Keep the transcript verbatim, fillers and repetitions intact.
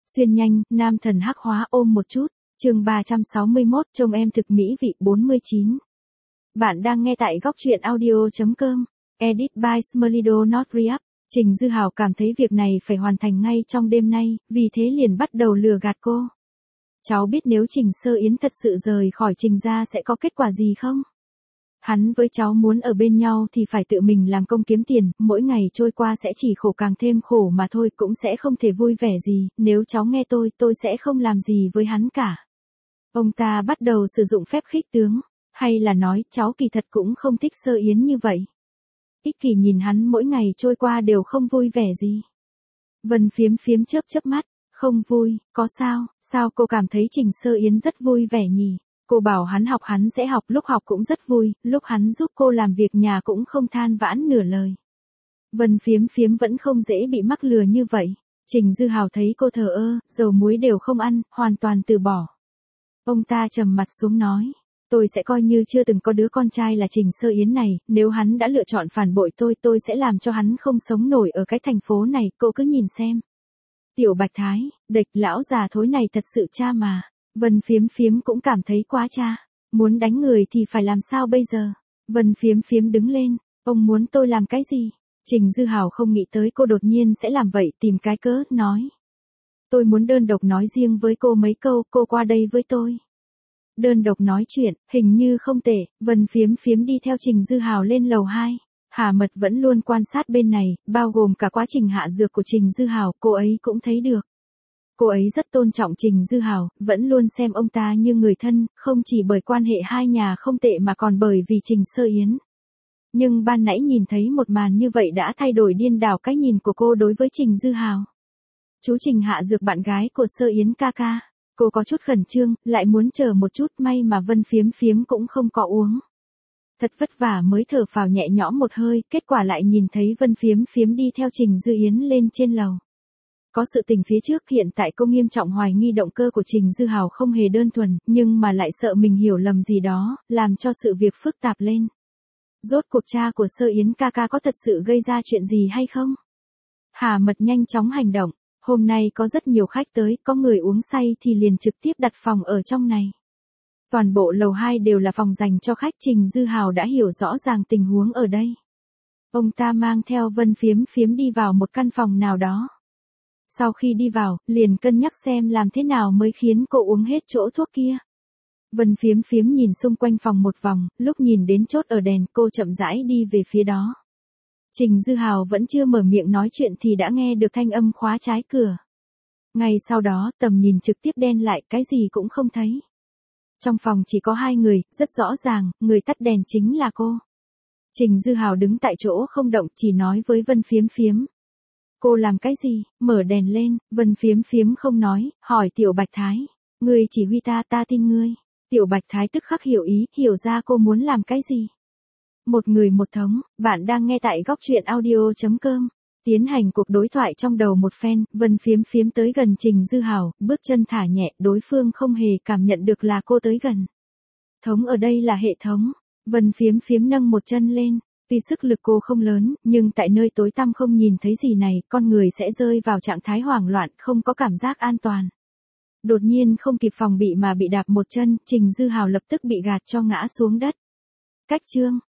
Xuyên nhanh, nam thần hắc hóa ôm một chút. Chương ba trăm sáu mươi mốt, trông em thực mỹ vị bốn mươi chín. Bạn đang nghe tại góc truyện audio chấm com. Edit by Smelido Not Re-up. Trình Dư Hào cảm thấy việc này phải hoàn thành ngay trong đêm nay, vì thế liền bắt đầu lừa gạt cô. Cháu biết nếu Trình Sơ Yến thật sự rời khỏi Trình gia sẽ có kết quả gì không? Hắn với cháu muốn ở bên nhau thì phải tự mình làm công kiếm tiền, mỗi ngày trôi qua sẽ chỉ khổ càng thêm khổ mà thôi, cũng sẽ không thể vui vẻ gì, nếu cháu nghe tôi, tôi sẽ không làm gì với hắn cả. Ông ta bắt đầu sử dụng phép khích tướng, hay là nói cháu kỳ thật cũng không thích Sơ Yến như vậy. Ích kỷ nhìn hắn mỗi ngày trôi qua đều không vui vẻ gì. Vân Phiếm Phiếm chớp chớp mắt, không vui, có sao, sao cô cảm thấy Trình Sơ Yến rất vui vẻ nhỉ? Cô bảo hắn học hắn sẽ học, lúc học cũng rất vui, lúc hắn giúp cô làm việc nhà cũng không than vãn nửa lời. Vân Phiếm Phiếm vẫn không dễ bị mắc lừa như vậy. Trình Dư Hào thấy cô thờ ơ, dầu muối đều không ăn, hoàn toàn từ bỏ. Ông ta trầm mặt xuống nói, tôi sẽ coi như chưa từng có đứa con trai là Trình Sơ Yến này, nếu hắn đã lựa chọn phản bội tôi, tôi sẽ làm cho hắn không sống nổi ở cái thành phố này, cô cứ nhìn xem. Tiểu Bạch Thái, địch lão già thối này thật sự cha mà. Vân Phiếm Phiếm cũng cảm thấy quá cha. Muốn đánh người thì phải làm sao bây giờ? Vân Phiếm Phiếm đứng lên, ông muốn tôi làm cái gì? Trình Dư Hào không nghĩ tới cô đột nhiên sẽ làm vậy, tìm cái cớ, nói. Tôi muốn đơn độc nói riêng với cô mấy câu, cô qua đây với tôi. Đơn độc nói chuyện, hình như không tệ. Vân Phiếm Phiếm đi theo Trình Dư Hào lên lầu hai. Hà Mật vẫn luôn quan sát bên này, bao gồm cả quá trình hạ dược của Trình Dư Hào, cô ấy cũng thấy được. Cô ấy rất tôn trọng Trình Dư Hào, vẫn luôn xem ông ta như người thân, không chỉ bởi quan hệ hai nhà không tệ mà còn bởi vì Trình Sơ Yến. Nhưng ban nãy nhìn thấy một màn như vậy đã thay đổi điên đảo cách nhìn của cô đối với Trình Dư Hào. Chú Trình hạ dược bạn gái của Sơ Yến ca ca. Cô có chút khẩn trương, lại muốn chờ một chút, may mà Vân Phiếm Phiếm cũng không có uống. Thật vất vả mới thở phào nhẹ nhõm một hơi, kết quả lại nhìn thấy Vân Phiếm Phiếm đi theo Trình Dư Yến lên trên lầu. Có sự tình phía trước, hiện tại cô nghiêm trọng hoài nghi động cơ của Trình Dư Hào không hề đơn thuần, nhưng mà lại sợ mình hiểu lầm gì đó, làm cho sự việc phức tạp lên. Rốt cuộc cha của Sơ Yến ca ca có thật sự gây ra chuyện gì hay không? Hà Mật nhanh chóng hành động. Hôm nay có rất nhiều khách tới, có người uống say thì liền trực tiếp đặt phòng ở trong này. Toàn bộ lầu hai đều là phòng dành cho khách. Trình Dư Hào đã hiểu rõ ràng tình huống ở đây. Ông ta mang theo Vân Phiếm Phiếm đi vào một căn phòng nào đó. Sau khi đi vào, liền cân nhắc xem làm thế nào mới khiến cô uống hết chỗ thuốc kia. Vân Phiếm Phiếm nhìn xung quanh phòng một vòng, lúc nhìn đến chốt ở đèn, cô chậm rãi đi về phía đó. Trình Dư Hào vẫn chưa mở miệng nói chuyện thì đã nghe được thanh âm khóa trái cửa. Ngay sau đó, tầm nhìn trực tiếp đen lại, cái gì cũng không thấy. Trong phòng chỉ có hai người, rất rõ ràng, người tắt đèn chính là cô. Trình Dư Hào đứng tại chỗ không động, chỉ nói với Vân Phiếm Phiếm. Cô làm cái gì? Mở đèn lên. Vân Phiếm Phiếm không nói, hỏi Tiểu Bạch Thái. Ngươi chỉ huy ta, ta tin ngươi. Tiểu Bạch Thái tức khắc hiểu ý, hiểu ra cô muốn làm cái gì. Một người một thống, bạn đang nghe tại góc truyện audio chấm com. Tiến hành cuộc đối thoại trong đầu một phen, Vân Phiếm Phiếm tới gần Trình Dư Hào, bước chân thả nhẹ, đối phương không hề cảm nhận được là cô tới gần. Thống ở đây là hệ thống. Vân Phiếm Phiếm nâng một chân lên. Vì sức lực cô không lớn, nhưng tại nơi tối tăm không nhìn thấy gì này, con người sẽ rơi vào trạng thái hoảng loạn, không có cảm giác an toàn. Đột nhiên không kịp phòng bị mà bị đạp một chân, Trình Dư Hào lập tức bị gạt cho ngã xuống đất. Cách chương,